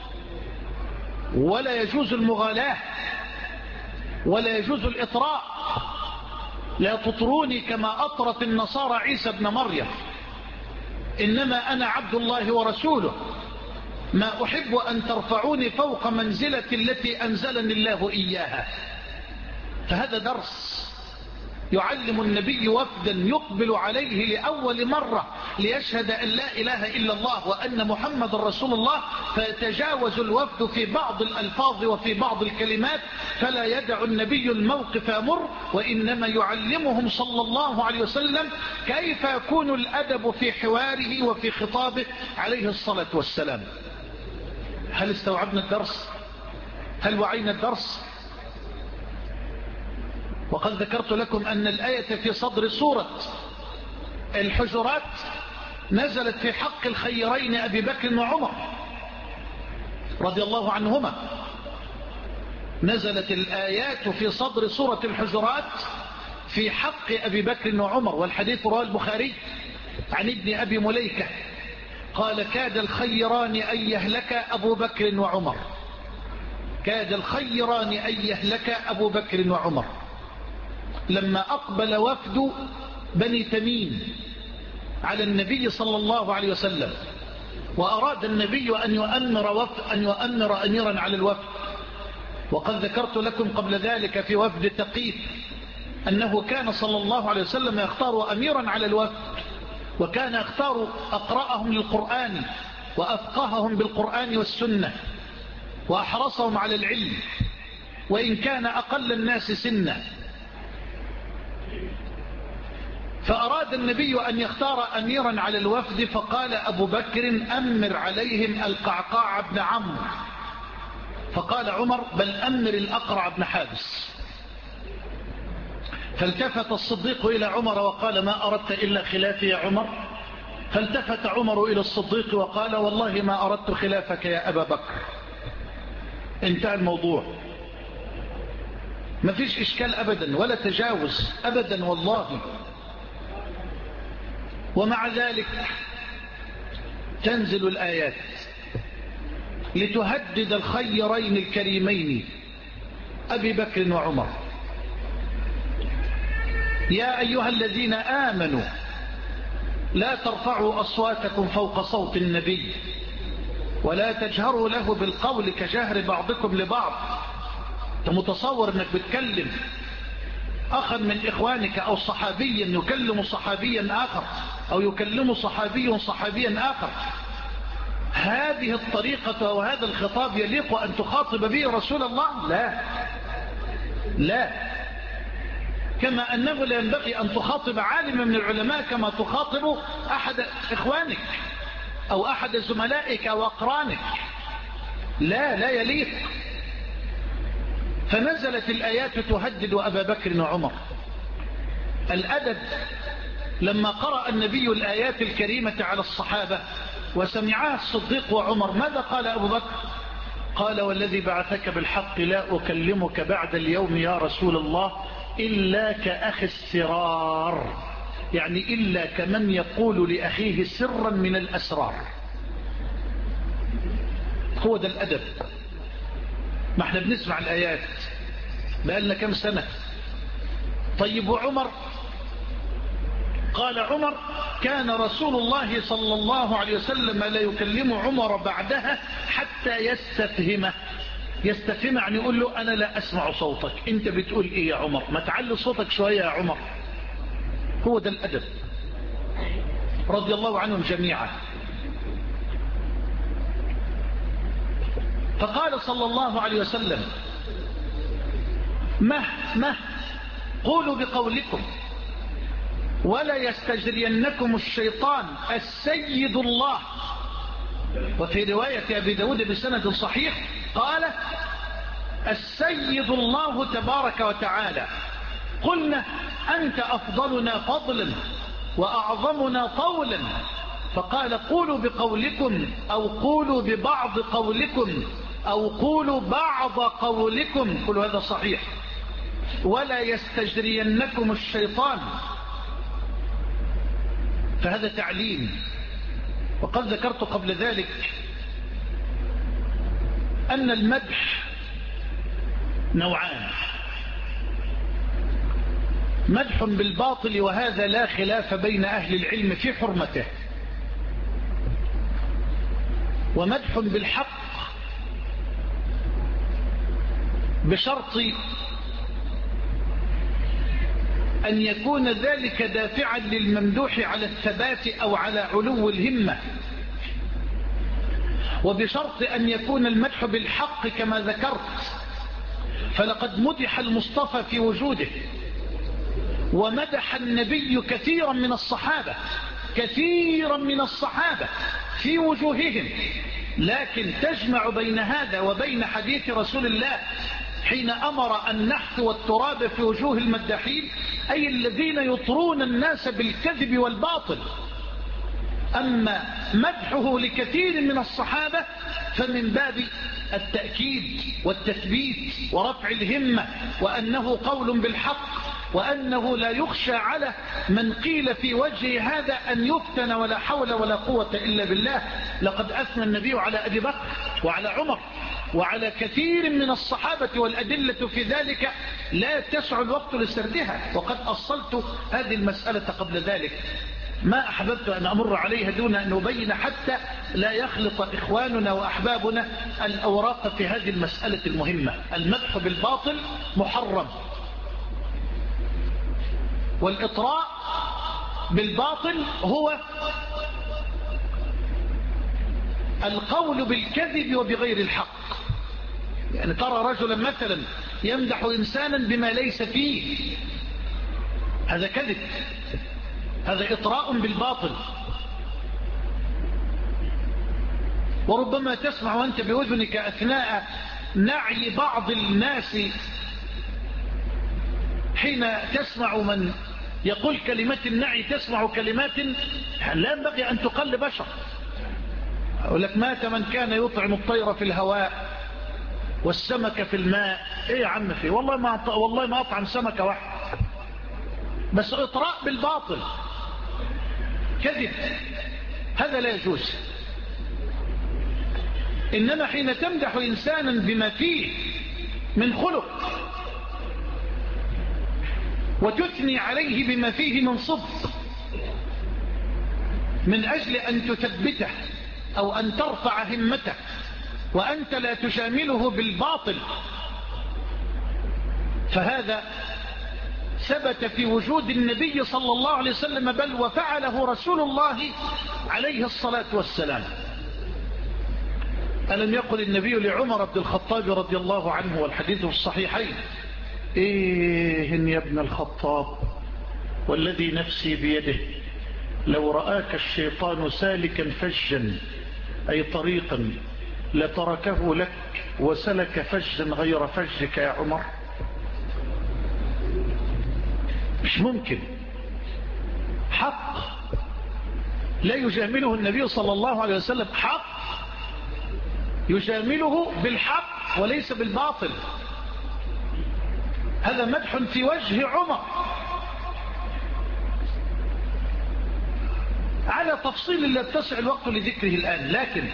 ولا يجوز المغالاة، ولا يجوز الإطراء. لا تطروني كما أطرت النصارى عيسى بن مريم، إنما أنا عبد الله ورسوله، ما أحب أن ترفعوني فوق منزلة التي أنزلني الله إياها. فهذا درس يعلم النبي وفدا يقبل عليه لأول مرة ليشهد أن لا إله إلا الله وأن محمد رسول الله، فيتجاوز الوفد في بعض الألفاظ وفي بعض الكلمات، فلا يدع النبي الموقف مر، وإنما يعلمهم صلى الله عليه وسلم كيف يكون الأدب في حواره وفي خطابه عليه الصلاة والسلام. هل استوعبنا الدرس؟ هل وعينا الدرس؟ وقد ذكرت لكم أن الآية في صدر سورة الحجرات نزلت في حق الخيرين أبي بكر وعمر رضي الله عنهما. نزلت الآيات في صدر سورة الحجرات في حق أبي بكر وعمر، والحديث رواه البخاري عن ابن أبي مليكة قال كاد الخيران أن يهلك أبو بكر وعمر، كاد الخيران أن يهلك أبو بكر وعمر، لما أقبل وفد بني تميم على النبي صلى الله عليه وسلم، وأراد النبي أن يؤمر, وفد أن يؤمر أميرا على الوفد. وقد ذكرت لكم قبل ذلك في وفد ثقيف أنه كان صلى الله عليه وسلم يختار أميرا على الوفد، وكان يختار أقرأهم للقرآن وأفقههم بالقرآن والسنة وأحرصهم على العلم، وإن كان أقل الناس سنا. فأراد النبي أن يختار أميرا على الوفد، فقال أبو بكر أمر عليهم القعقاع بن عمرو، فقال عمر بل أمر الأقرع بن حابس. فالتفت الصديق إلى عمر وقال ما أردت إلا خلافي يا عمر؟ فالتفت عمر إلى الصديق وقال والله ما أردت خلافك يا أبا بكر. انتهى الموضوع. ما فيش إشكال أبدا ولا تجاوز أبدا والله. ومع ذلك تنزل الآيات لتهدد الخيرين الكريمين أبي بكر وعمر. يا أيها الذين آمنوا لا ترفعوا أصواتكم فوق صوت النبي ولا تجهروا له بالقول كجهر بعضكم لبعض. أنت متصور أنك بتكلم أخا من إخوانك أو صحابيا يكلم صحابيا آخر أو يكلم صحابي صحابيا آخر؟ هذه الطريقة وهذا الخطاب يليق أن تخاطب به رسول الله؟ لا لا. كما أنه لا ينبغي أن تخاطب عالم من العلماء كما تخاطب أحد إخوانك أو أحد زملائك أو أقرانك. لا لا يليق. فنزلت الآيات تهدد أبا بكر وعمر. الأدب لما قرأ النبي الآيات الكريمة على الصحابة وسمعها الصديق وعمر ماذا قال أبو بكر؟ قال والذي بعثك بالحق لا أكلمك بعد اليوم يا رسول الله إلا كأخي السرار، يعني إلا كمن يقول لأخيه سرا من الأسرار. هو ده الأدب. ما احنا بنسمع الآيات بقالنا كم سنة. طيب وعمر؟ قال عمر كان رسول الله صلى الله عليه وسلم لا يكلم عمر بعدها حتى يستفهمه. يستفهم يعني يقول له أنا لا أسمع صوتك، أنت بتقول إيه يا عمر؟ ما تعلي صوتك شوية يا عمر. هو ده الأدب رضي الله عنهم جميعا. فقال صلى الله عليه وسلم مه مه قولوا بقولكم ولا يستجرينكم الشيطان السيد الله. وفي رواية أبي داود بسند صحيح قال السيد الله تبارك وتعالى. قلنا أنت أفضلنا فضلا وأعظمنا طولا. فقال قولوا بقولكم أو قولوا ببعض قولكم أو قولوا بعض قولكم، كل هذا صحيح. ولا يستجرينكم الشيطان، فهذا تعليم. وقد ذكرت قبل ذلك أن المدح نوعان: مدح بالباطل وهذا لا خلاف بين أهل العلم في حرمته، ومدح بالحق بشرط أن يكون ذلك دافعا للممدوح على الثبات أو على علو الهمة، وبشرط أن يكون المدح بالحق كما ذكرت. فلقد مدح المصطفى في وجوده ومدح النبي كثيرا من الصحابة كثيرا من الصحابة في وجوههم، لكن تجمع بين هذا وبين حديث رسول الله حين أمر النحت والتراب في وجوه المداحين، أي الذين يطرون الناس بالكذب والباطل. أما مدحه لكثير من الصحابة فمن باب التأكيد والتثبيت ورفع الهمة، وأنه قول بالحق، وأنه لا يخشى على من قيل في وجه هذا أن يفتن، ولا حول ولا قوة إلا بالله. لقد أثنى النبي على أبي بكر وعلى عمر وعلى كثير من الصحابة، والأدلة في ذلك لا تسع الوقت لسردها، وقد أصلت هذه المسألة قبل ذلك. ما أحببت أن أمر عليها دون أن أبين حتى لا يخلط إخواننا وأحبابنا الأوراق في هذه المسألة المهمة. المدح بالباطل محرم، والإطراء بالباطل هو القول بالكذب وبغير الحق. يعني ترى رجلا مثلا يمدح إنسانا بما ليس فيه، هذا كذب، هذا إطراء بالباطل. وربما تسمع وأنت بأذنك أثناء نعي بعض الناس حين تسمع من يقول كلمة النعي، تسمع كلمات لا ينبغي أن تقل بشر. أقول لك مات من كان يطعم الطير في الهواء والسمكة في الماء. ايه يا عم فيه؟ والله ما والله ما اطعم سمكة واحدة، بس اطراء بالباطل، كذب، هذا لا يجوز. إنما حين تمدح إنسانا بما فيه من خلق وتثني عليه بما فيه من صدق من أجل أن تثبته أو أن ترفع همته، وأنت لا تجامله بالباطل، فهذا ثبت في وجود النبي صلى الله عليه وسلم، بل وفعله رسول الله عليه الصلاة والسلام. ألم يقل النبي لعمر بن الخطاب رضي الله عنه، والحديث في الصحيحين: إيه يا ابن الخطاب، والذي نفسي بيده لو رآك الشيطان سالكا فجا أي طريقا لتركه لك وسلك فجا غير فجك يا عمر. مش ممكن. حق لا يجامله النبي صلى الله عليه وسلم، حق يجامله بالحق وليس بالباطل. هذا مدح في وجه عمر. على تفصيل لا يتسع الوقت لذكره الآن، لكن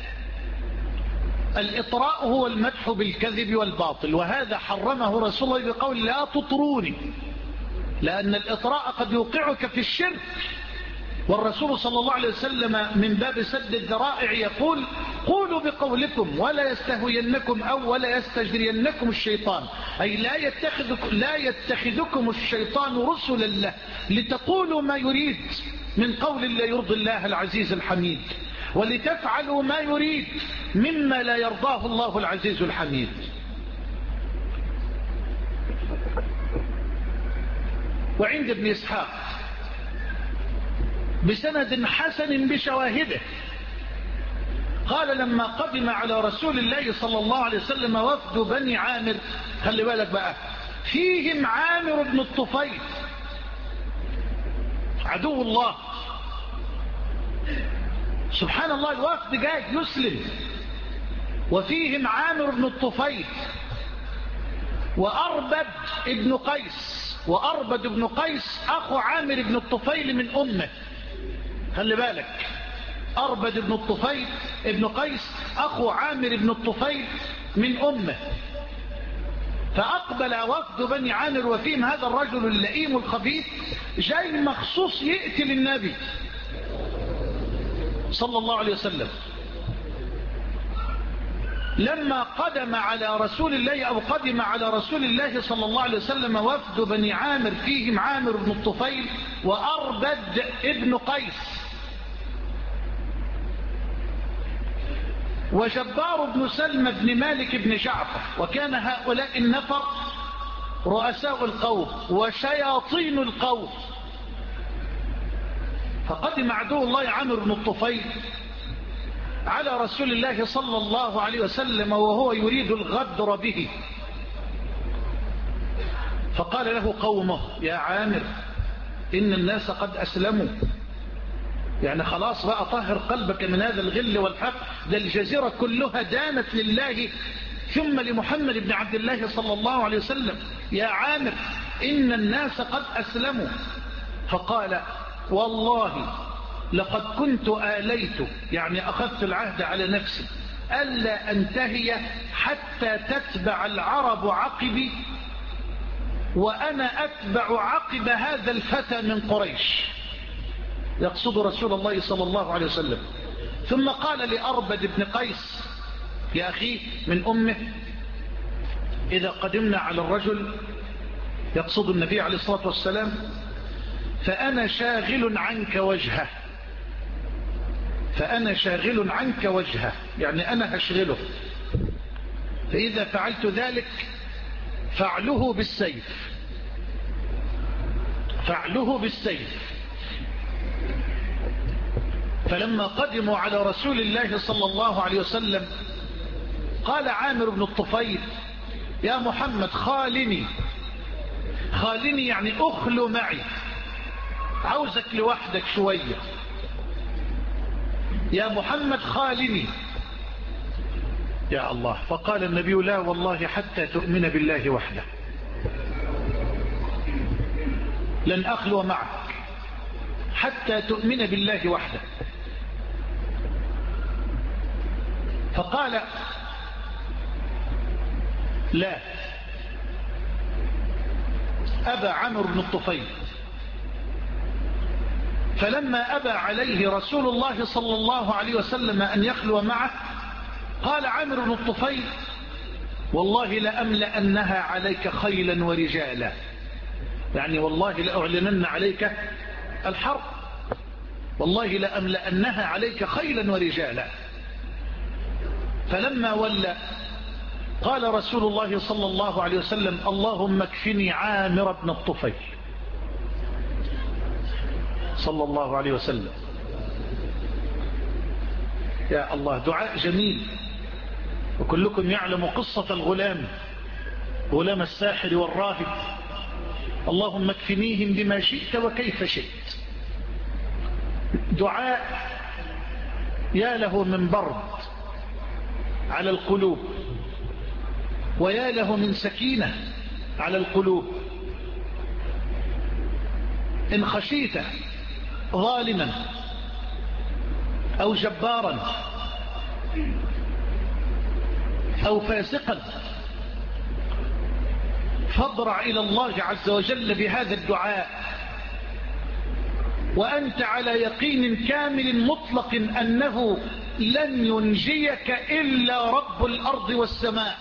الإطراء هو المدح بالكذب والباطل، وهذا حرمه رسول الله بقول: لا تطروني، لأن الإطراء قد يوقعك في الشرك. والرسول صلى الله عليه وسلم من باب سد الذرائع يقول: قولوا بقولكم ولا يستهوينكم أو ولا يستجرينكم الشيطان، أي لا يتخذكم, لا يتخذكم الشيطان رسلا له لتقولوا ما يريد من قول لا يرضي الله العزيز الحميد، ولتفعلوا ما يريد مما لا يرضاه الله العزيز الحميد. وعند ابن إسحاق بسند حسن بشواهده قال: لما قدم على رسول الله صلى الله عليه وسلم وفد بني عامر، خلي بالك بقى، فيهم عامر بن الطفيل عدو الله، سبحان الله، الوفد جاء يسلم، وفيهم عامر بن الطفيل وأربد ابن قيس، وأربد ابن قيس أخو عامر بن الطفيل من أمه، خلي بالك، أربد ابن الطفيل ابن قيس أخو عامر بن الطفيل من أمه. فأقبل وفد بني عامر وفيهم هذا الرجل اللئيم الخبيث جاي مخصوص يقتل النبي صلى الله عليه وسلم. لما قدم على رسول الله أو قدم على رسول الله صلى الله عليه وسلم وفد بني عامر فيهم عامر بن الطفيل وأربد ابن قيس وجبار بن سلمى بن مالك بن جعفر، وكان هؤلاء النفر رؤساء القوم وشياطين القوم. فقدم عدو الله عامر بن الطفيل على رسول الله صلى الله عليه وسلم وهو يريد الغدر به، فقال له قومه: يا عامر، إن الناس قد أسلموا، يعني خلاص بقى طهر قلبك من هذا الغل والحق، ده الجزيرة كلها دانت لله ثم لمحمد بن عبد الله صلى الله عليه وسلم. يا عامر، إن الناس قد أسلموا. فقال: والله لقد كنت آليت، يعني أخذت العهد على نفسي، ألا أنتهي حتى تتبع العرب عقبي وأنا أتبع عقب هذا الفتى من قريش، يقصد رسول الله صلى الله عليه وسلم. ثم قال لأربد بن قيس يا أخي من أمه: إذا قدمنا على الرجل، يقصد النبي عليه الصلاة والسلام، فأنا شاغل عنك وجهه، فأنا شاغل عنك وجهه، يعني أنا هشغله، فإذا فعلت ذلك فعله بالسيف، فعله بالسيف. فلما قدموا على رسول الله صلى الله عليه وسلم قال عامر بن الطفيل: يا محمد، خالني، خالني يعني أخلو معي، عاوزك لوحدك شوية، يا محمد خالني. يا الله. فقال النبي لا والله حتى تؤمن بالله وحده لن أخلو معك حتى تؤمن بالله وحده. فقال لا. أبى عمرو بن الطفيل. فلما أبى عليه رسول الله صلى الله عليه وسلم أن يخلو معه قال عمرو بن الطفيل والله لأملأنها عليك خيلا ورجالا، يعني والله لأعلنن عليك الحرب، والله لأملأنها عليك خيلا ورجالا. فلما ولى قال رسول الله صلى الله عليه وسلم اللهم اكفني عامر بن الطفيل صلى الله عليه وسلم. يا الله، دعاء جميل. وكلكم يعلم قصة الغلام، غلام الساحر والراهب، اللهم اكفنيهم بما شئت وكيف شئت. دعاء يا له من برد على القلوب، ويا له من سكينة على القلوب. إن خشيت ظالما أو جبارا أو فاسقا فاضرع إلى الله عز وجل بهذا الدعاء وأنت على يقين كامل مطلق أنه لن ينجيك إلا رب الأرض والسماء.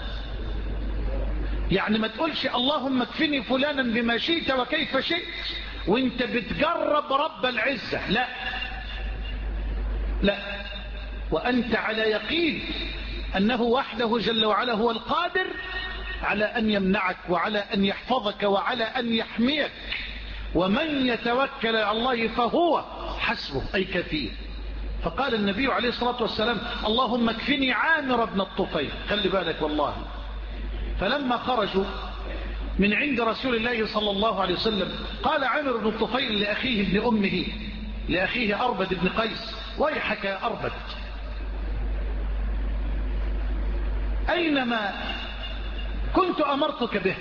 يعني ما تقولش اللهم اكفني فلانا بما شئت وكيف شئت وانت بتجرب رب العزة، لا لا، وأنت على يقين أنه وحده جل وعلا هو القادر على أن يمنعك وعلى أن يحفظك وعلى أن يحميك، ومن يتوكل على الله فهو حسبه أي كثير. فقال النبي عليه الصلاة والسلام اللهم اكفني عامر بن الطفيل، خلي بالك والله. فلما خرجوا من عند رسول الله صلى الله عليه وسلم قال عامر بن الطفيل لأخيه ابن أمه، لأخيه أربد بن قيس ويحك يا أربد، أينما كنت أمرتك به،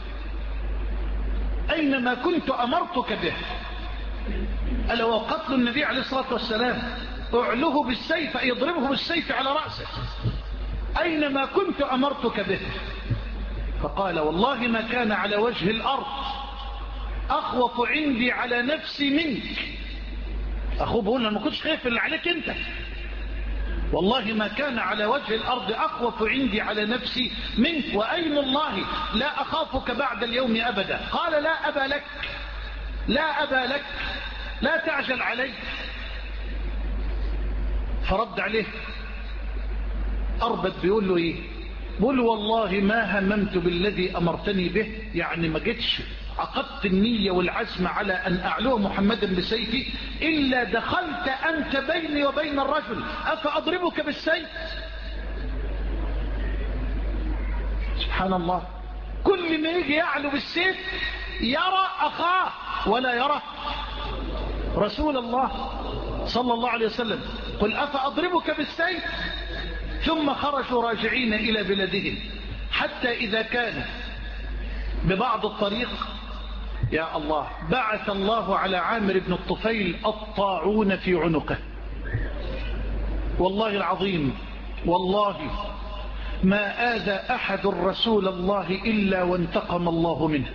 أينما كنت أمرتك به، ألا وقتل النبي عليه الصلاة والسلام، أعله بالسيف أي يضربه بالسيف على رأسه، أينما كنت أمرتك به. فقال والله ما كان على وجه الأرض أخوف عندي على نفسي منك. أخوه بقول ما كنتش خايف اللي عليك أنت، والله ما كان على وجه الأرض أخوف عندي على نفسي منك، وأيم الله لا أخافك بعد اليوم أبدا. قال لا أبا لك، لا أبا لك، لا تعجل علي. فرد عليه أربد بيقول له إيه؟ بيقول والله ما هممت بالذي أمرتني به، يعني ما جتش عقدت النية والعزم على أن أعلو محمدا بسيفي إلا دخلت أنت بيني وبين الرجل، أفأضربك بالسيف؟ سبحان الله، كل ما يجي يعلو بالسيف يرى أخاه ولا يرى رسول الله صلى الله عليه وسلم. قل أفأضربك بالسيف؟ ثم خرجوا راجعين إلى بلادهم، حتى إذا كان ببعض الطريق يا الله بعث الله على عامر بن الطفيل الطاعون في عنقه. والله العظيم والله ما آذى أحد رسول الله إلا وانتقم الله منه،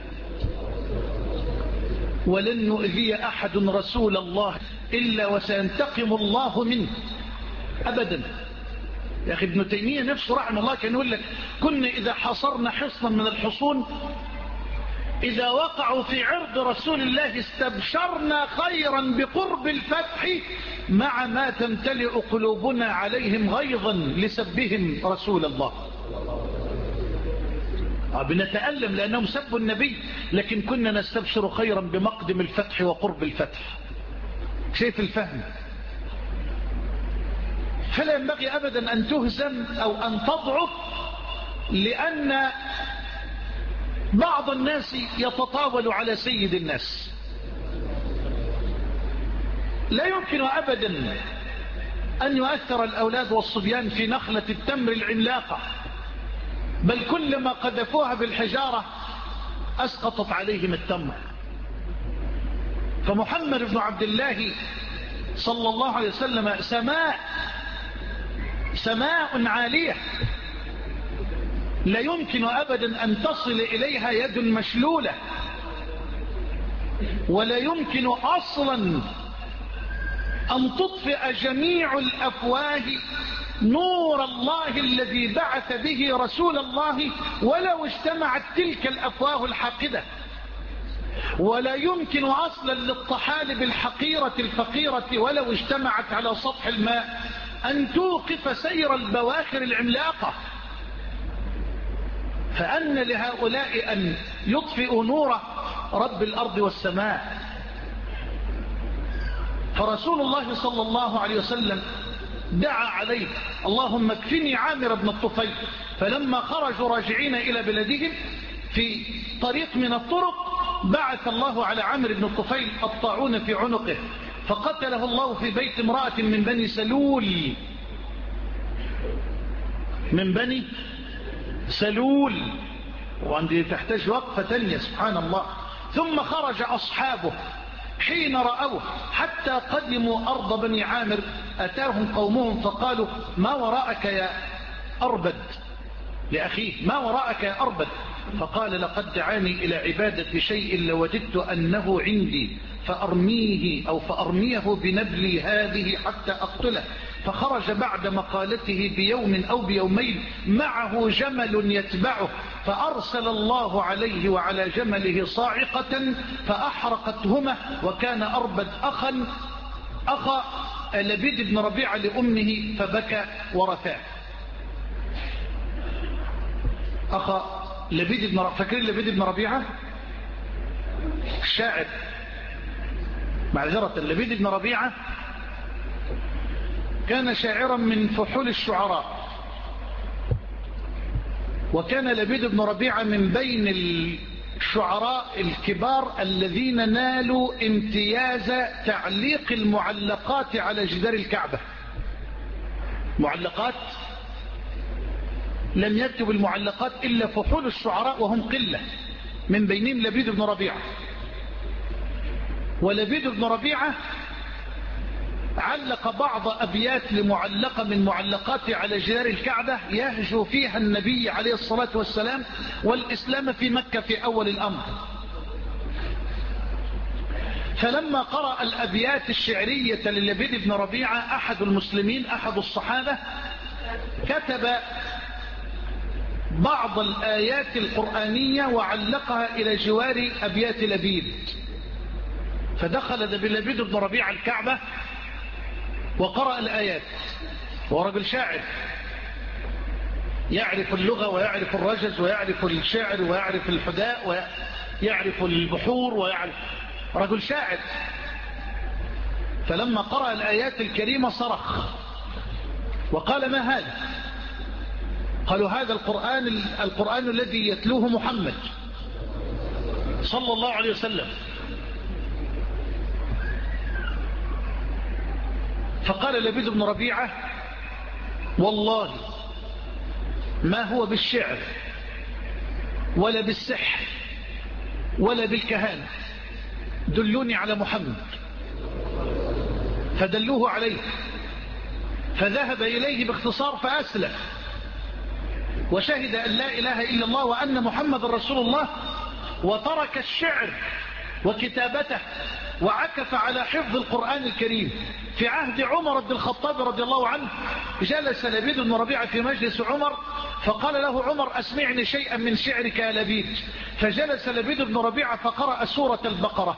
ولن يؤذي أحد رسول الله إلا وسينتقم الله منه أبدا. يا أخي ابن تيمية نفسه رحمه الله كان يقول لك كنا إذا حصرنا حصنا من الحصون إذا وقعوا في عرض رسول الله استبشرنا خيرا بقرب الفتح مع ما تمتلئ قلوبنا عليهم غيظا لسبهم رسول الله. بنتألم لأنهم سبوا النبي، لكن كنا نستبشر خيرا بمقدم الفتح وقرب الفتح. شايف الفهم؟ فلا ينبغي أبدا أن تهزم أو أن تضعف، لأن بعض الناس يتطاول على سيد الناس. لا يمكن أبدا أن يؤثر الأولاد والصبيان في نخلة التمر العملاقة، بل كلما قذفوها بالحجارة أسقطت عليهم التمر. فمحمد بن عبد الله صلى الله عليه وسلم سماء سماء عالية لا يمكن أبدا أن تصل إليها يد مشلولة، ولا يمكن أصلا أن تطفئ جميع الأفواه نور الله الذي بعث به رسول الله ولو اجتمعت تلك الأفواه الحاقدة. ولا يمكن أصلا للطحالب الحقيرة الفقيرة ولو اجتمعت على سطح الماء أن توقف سير البواخر العملاقة. فأن لهؤلاء أن يطفئوا نور رب الأرض والسماء. فرسول الله صلى الله عليه وسلم دعا عليه: اللهم اكفني عامر بن الطفيل. فلما خرجوا راجعين إلى بلدهم في طريق من الطرق بعث الله على عامر بن الطفيل الطاعون في عنقه، فقتله الله في بيت امرأة من بني سلول من بني سلول وعندي تحتاج وقفة تانية سبحان الله. ثم خرج أصحابه حين رأوه حتى قدموا أرض بني عامر أتاهم قومهم فقالوا: ما وراءك يا أربد، لأخيه: ما وراءك يا أربد؟ فقال: لقد دعاني إلى عبادة شيء لوددت أنه عندي فأرميه أو فأرميه بنبلي هذه حتى أقتله. فخرج بعد مقالته بيوم أو بيومين معه جمل يتبعه، فأرسل الله عليه وعلى جمله صاعقة فأحرقتهما. وكان أربد أخا أخا لبيد بن ربيعة لأمه فبكى ورثاه. أخا لبيد بن ربيعة، فاكرين لبيد بن ربيعة الشاعر؟ معذرة، لبيد بن ربيعة كان شاعرا من فحول الشعراء، وكان لبيد بن ربيعة من بين الشعراء الكبار الذين نالوا امتياز تعليق المعلقات على جدار الكعبة. معلقات لم يكتب المعلقات إلا فحول الشعراء وهم قلة، من بينهم لبيد بن ربيعة. ولبيد بن ربيعة علق بعض أبيات لمعلقة من معلقات على جدار الكعبة يهجو فيها النبي عليه الصلاة والسلام والإسلام في مكة في أول الأمر. فلما قرأ الأبيات الشعرية للبيد بن ربيعة أحد المسلمين أحد الصحابة كتب بعض الآيات القرآنية وعلقها إلى جوار أبيات لبيد. فدخل لبيد بن ربيعة الكعبة وقرأ الآيات، ورجل شاعر يعرف اللغة ويعرف الرجز ويعرف الشعر ويعرف الحداء ويعرف البحور ويعرف، رجل شاعر. فلما قرأ الآيات الكريمة صرخ وقال: ما هذا؟ قالوا: هذا القرآن القرآن الذي يتلوه محمد صلى الله عليه وسلم. فقال لبيد بن ربيعة: والله ما هو بالشعر ولا بالسحر ولا بالكهانة، دلوني على محمد. فدلوه عليه، فذهب إليه باختصار فأسلم وشهد أن لا إله إلا الله وأن محمد رسول الله، وترك الشعر وكتابته وعكف على حفظ القرآن الكريم. في عهد عمر بن الخطاب رضي الله عنه جلس لبيد بن ربيعة في مجلس عمر فقال له عمر: أسمعني شيئا من شعرك يا لبيد. فجلس لبيد بن ربيعة فقرأ سورة البقرة.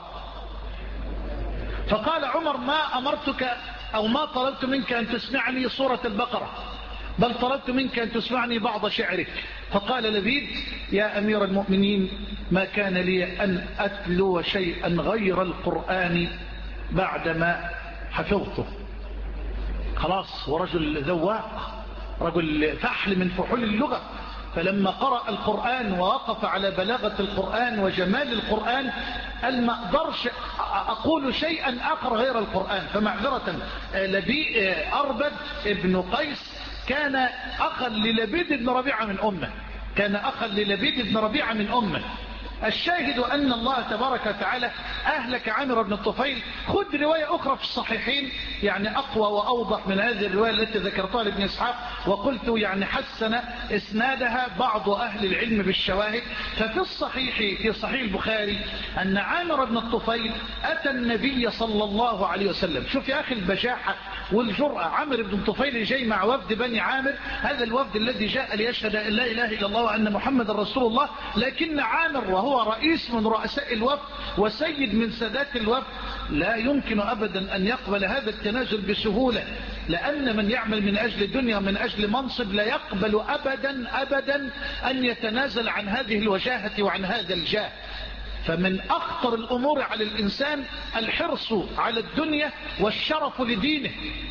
فقال عمر: ما أمرتك أو ما طلبت منك أن تسمعني سورة البقرة، بل طلبت منك أن تسمعني بعض شعرك. فقال لبيد: يا أمير المؤمنين، ما كان لي أن أتلو شيئا غير القرآن بعدما حفظته. خلاص، ورجل ذواق، رجل فحل من فحول اللغة، فلما قرأ القرآن ووقف على بلاغة القرآن وجمال القرآن قال ما أقدرش أقول شيئا آخر غير القرآن. فمعذرة لبي أربد ابن قيس كان أخا للبيد بن ربيعة من أمه، كان أخا للبيد بن ربيعة من أمه. الشاهد أن الله تبارك وتعالى أهلك عامر بن الطفيل. خذ رواية أخرى في الصحيحين يعني أقوى وأوضح من هذه الرواية التي ذكرتها لابن إسحاق، وقلت يعني حسن إسنادها بعض أهل العلم بالشواهد. ففي الصحيح في صحيح البخاري أن عامر بن الطفيل أتى النبي صلى الله عليه وسلم. شوف يا أخي البجاحة والجرأة، عامر بن الطفيل جاي مع وفد بني عامر، هذا الوفد الذي جاء ليشهد أن لا إله إلا الله وأن محمد رسول الله، لكن عامر وهو رئيس من رؤساء الوفد وسيد من سادات الوفد لا يمكن أبدا أن يقبل هذا التنازل بسهولة، لأن من يعمل من أجل الدنيا ومن أجل منصب لا يقبل أبدا أبدا أن يتنازل عن هذه الوجاهة وعن هذا الجاه. فمن أخطر الأمور على الإنسان الحرص على الدنيا والشرف لدينه.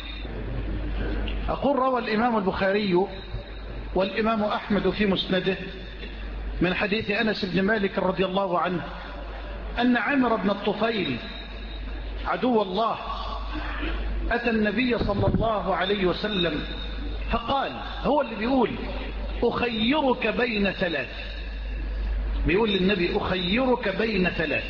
أقول روى الإمام البخاري والإمام أحمد في مسنده من حديث أنس بن مالك رضي الله عنه أن عمرو بن الطفيل عدو الله أتى النبي صلى الله عليه وسلم فقال، هو اللي بيقول أخيرك بين ثلاث، بيقول للنبي أخيرك بين ثلاث،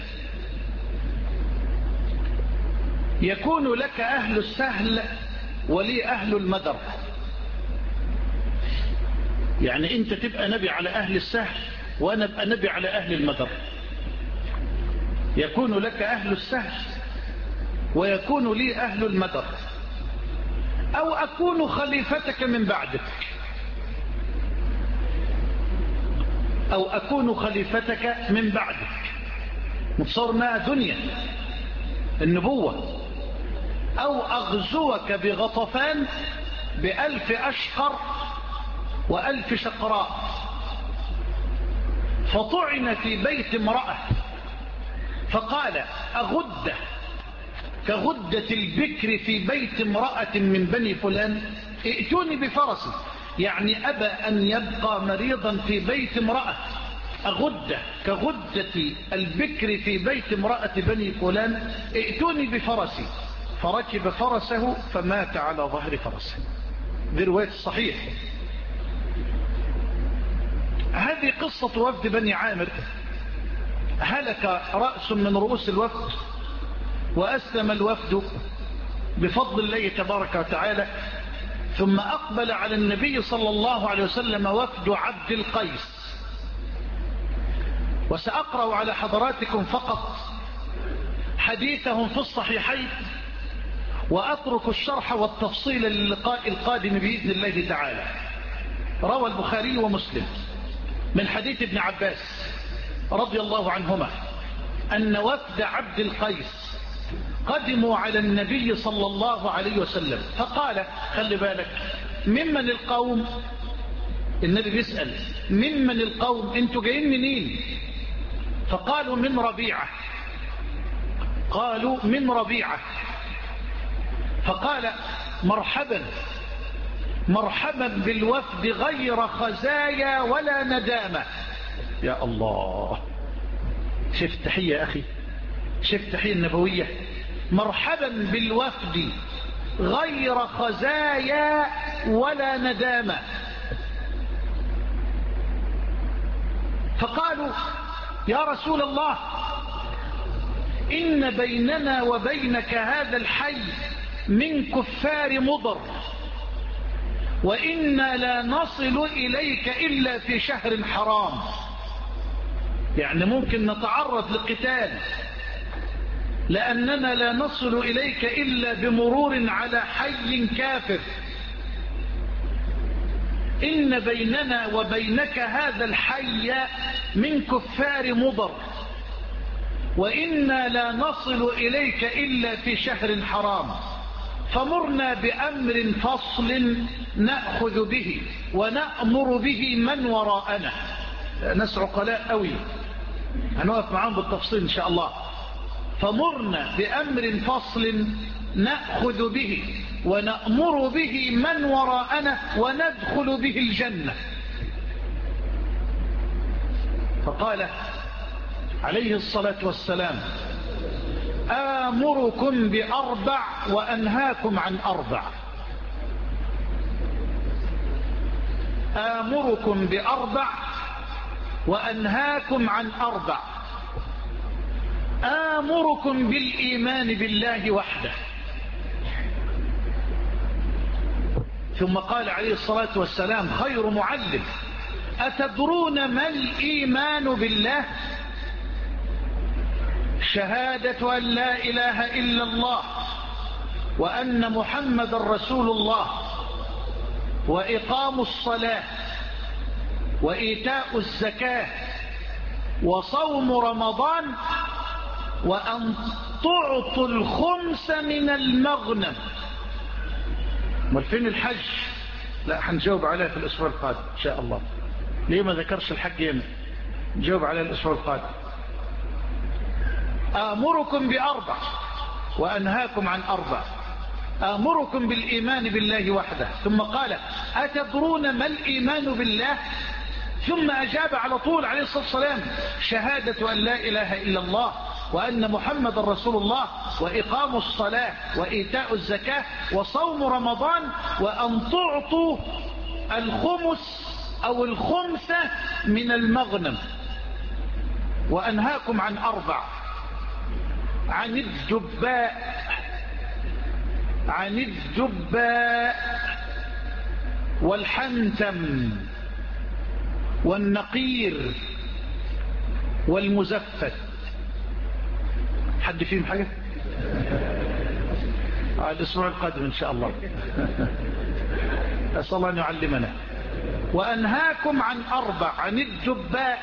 يكون لك أهل السهل ولي أهل المدر. يعني أنت تبقى نبي على أهل السهل وأنا أبقى نبي على أهل المدر. يكون لك أهل السهل ويكون لي أهل المدر، أو أكون خليفتك من بعدك، أو أكون خليفتك من بعدك. متصورنا دنيا النبوة، أو أغزوك بغطفان بألف أشقر وألف شقراء. فطعن في بيت امرأة فقال أغدة كغدة البكر في بيت امرأة من بني فلان، ائتوني بفرسي. يعني أبى أن يبقى مريضا في بيت امرأة. أغدة كغدة البكر في بيت امرأة بني فلان، ائتوني بفرسي. فركب فرسه فمات على ظهر فرسه. دي رواية الصحيح. هذه قصة وفد بني عامر. هلك رأس من رؤوس الوفد وأسلم الوفد بفضل الله تبارك وتعالى. ثم أقبل على النبي صلى الله عليه وسلم وفد عبد القيس. وسأقرأ على حضراتكم فقط حديثهم في الصحيحين، وأترك الشرح والتفصيل للقاء القادم بإذن الله تعالى. روى البخاري ومسلم من حديث ابن عباس رضي الله عنهما أن وفد عبد القيس قدموا على النبي صلى الله عليه وسلم فقال، خلي بالك، ممن القوم؟ النبي بيسأل ممن القوم، انتوا جايين منين؟ فقالوا من ربيعة. قالوا من ربيعة. فقال مرحبا مرحبا بالوفد غير خزايا ولا ندامة. يا الله، شفت تحية يا أخي، شفت تحية النبوية. مرحبا بالوفد غير خزايا ولا ندامة. فقالوا يا رسول الله، إن بيننا وبينك هذا الحي من كفار مضر، وإنا لا نصل إليك إلا في شهر حرام. يعني ممكن نتعرض لقتال، لأننا لا نصل إليك إلا بمرور على حي كافر. إن بيننا وبينك هذا الحي من كفار مضر، وإنا لا نصل إليك إلا في شهر حرام، فمرنا بأمر فصل نأخذ به ونأمر به من وراءنا. ناس عقلاء قوي، هنوقف معاهم بالتفصيل إن شاء الله. فمرنا بأمر فصل نأخذ به ونأمر به من وراءنا وندخل به الجنة. فقال عليه الصلاة والسلام: آمركم بأربع وأنهاكم عن أربع. آمركم بأربع وأنهاكم عن أربع. آمركم بالإيمان بالله وحده. ثم قال عليه الصلاة والسلام خير معلم: أتدرون ما الإيمان بالله؟ شهادة أن لا إله إلا الله وأن محمد رسول الله، وإقام الصلاة، وإيتاء الزكاة، وصوم رمضان، وأن تعطوا الخمس من المغنم. فين الحج؟ لا، هنجاوب عليه في الأسبوع القادم إن شاء الله. ليه ما ذكرش الحج هنا؟ نجاوب عليه الأسبوع القادم. آمركم بأربع وأنهاكم عن أربع. آمركم بالإيمان بالله وحده. ثم قال: أتدرون ما الإيمان بالله؟ ثم أجاب على طول عليه الصلاة والسلام: شهادة أن لا إله إلا الله وأن محمد رسول الله، وإقام الصلاة، وإيتاء الزكاة، وصوم رمضان، وأن تعطوا الخمس أو الخمسة من المغنم. وأنهاكم عن أربع: عن الجباء عن الجباء والحنتم والنقير والمزفت. حد فيهم حاجة؟ الأسبوع القادم إن شاء الله. أسأل الله أن يعلمنا. وأنهاكم عن أربع: عن الجباء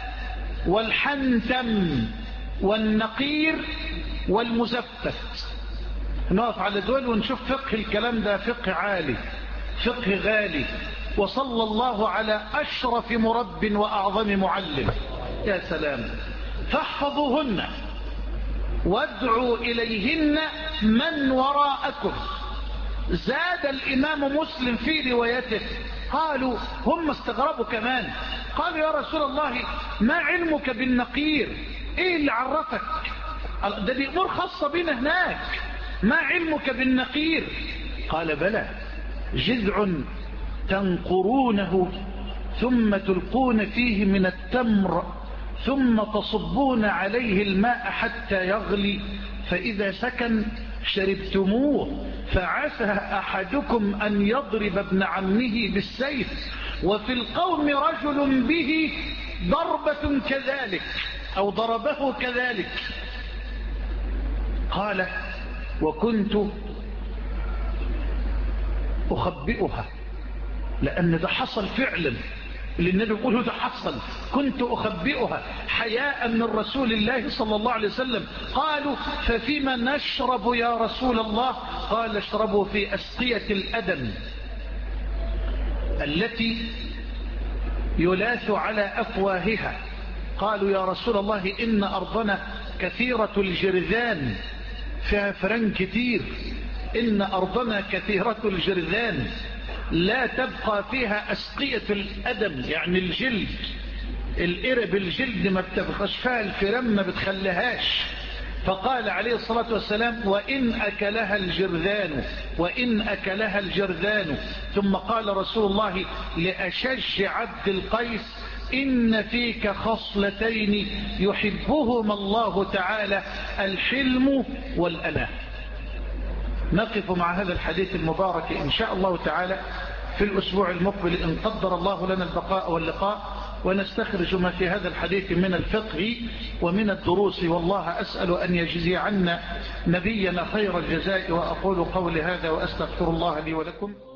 والحنتم والنقير والمزفت. نقف على دول ونشوف فقه الكلام ده، فقه عالي، فقه غالي. وصلى الله على أشرف مرب وأعظم معلم. يا سلام. فاحفظوهن وادعوا إليهن من وراءكم. زاد الإمام مسلم في روايته، قالوا هم استغربوا كمان، قالوا: يا رسول الله ما علمك بالنقير؟ ايه اللي عرفك؟ ده دي امور خاصة بنا هناك. ما علمك بالنقير؟ قال: بلى، جذع تنقرونه ثم تلقون فيه من التمر ثم تصبون عليه الماء حتى يغلي، فإذا سكن شربتموه، فعسى أحدكم أن يضرب ابن عمه بالسيف، وفي القوم رجل به ضربة كذلك أو ضربه كذلك. قال: وكنت أخبئها، لأن ده حصل فعلا اللي النبي يقوله، ده حصل. كنت أخبئها حياء من رسول الله صلى الله عليه وسلم. قالوا: ففيما نشرب يا رسول الله؟ قال: اشربوا في أسقية الأدم التي يلاث على أفواهها. قالوا: يا رسول الله إن أرضنا كثيرة الجرذان، فيها فرن كتير. إن أرضنا كثيرة الجرذان لا تبقى فيها أسقية الأدم، يعني الجلد، الإرب الجلد ما بتبقاش فيها الفرن، ما بتخليهاش. فقال عليه الصلاة والسلام: وإن أكلها الجرذان وإن أكلها الجرذان. ثم قال رسول الله لأشج عبد القيس: إن فيك خصلتين يحبهما الله تعالى، الحلم والأناة. نقف مع هذا الحديث المبارك إن شاء الله تعالى في الأسبوع المقبل إن قدر الله لنا البقاء واللقاء، ونستخرج ما في هذا الحديث من الفقه ومن الدروس. والله أسأل أن يجزي عنا نبينا خير الجزاء. وأقول قولي هذا وأستغفر الله لي ولكم.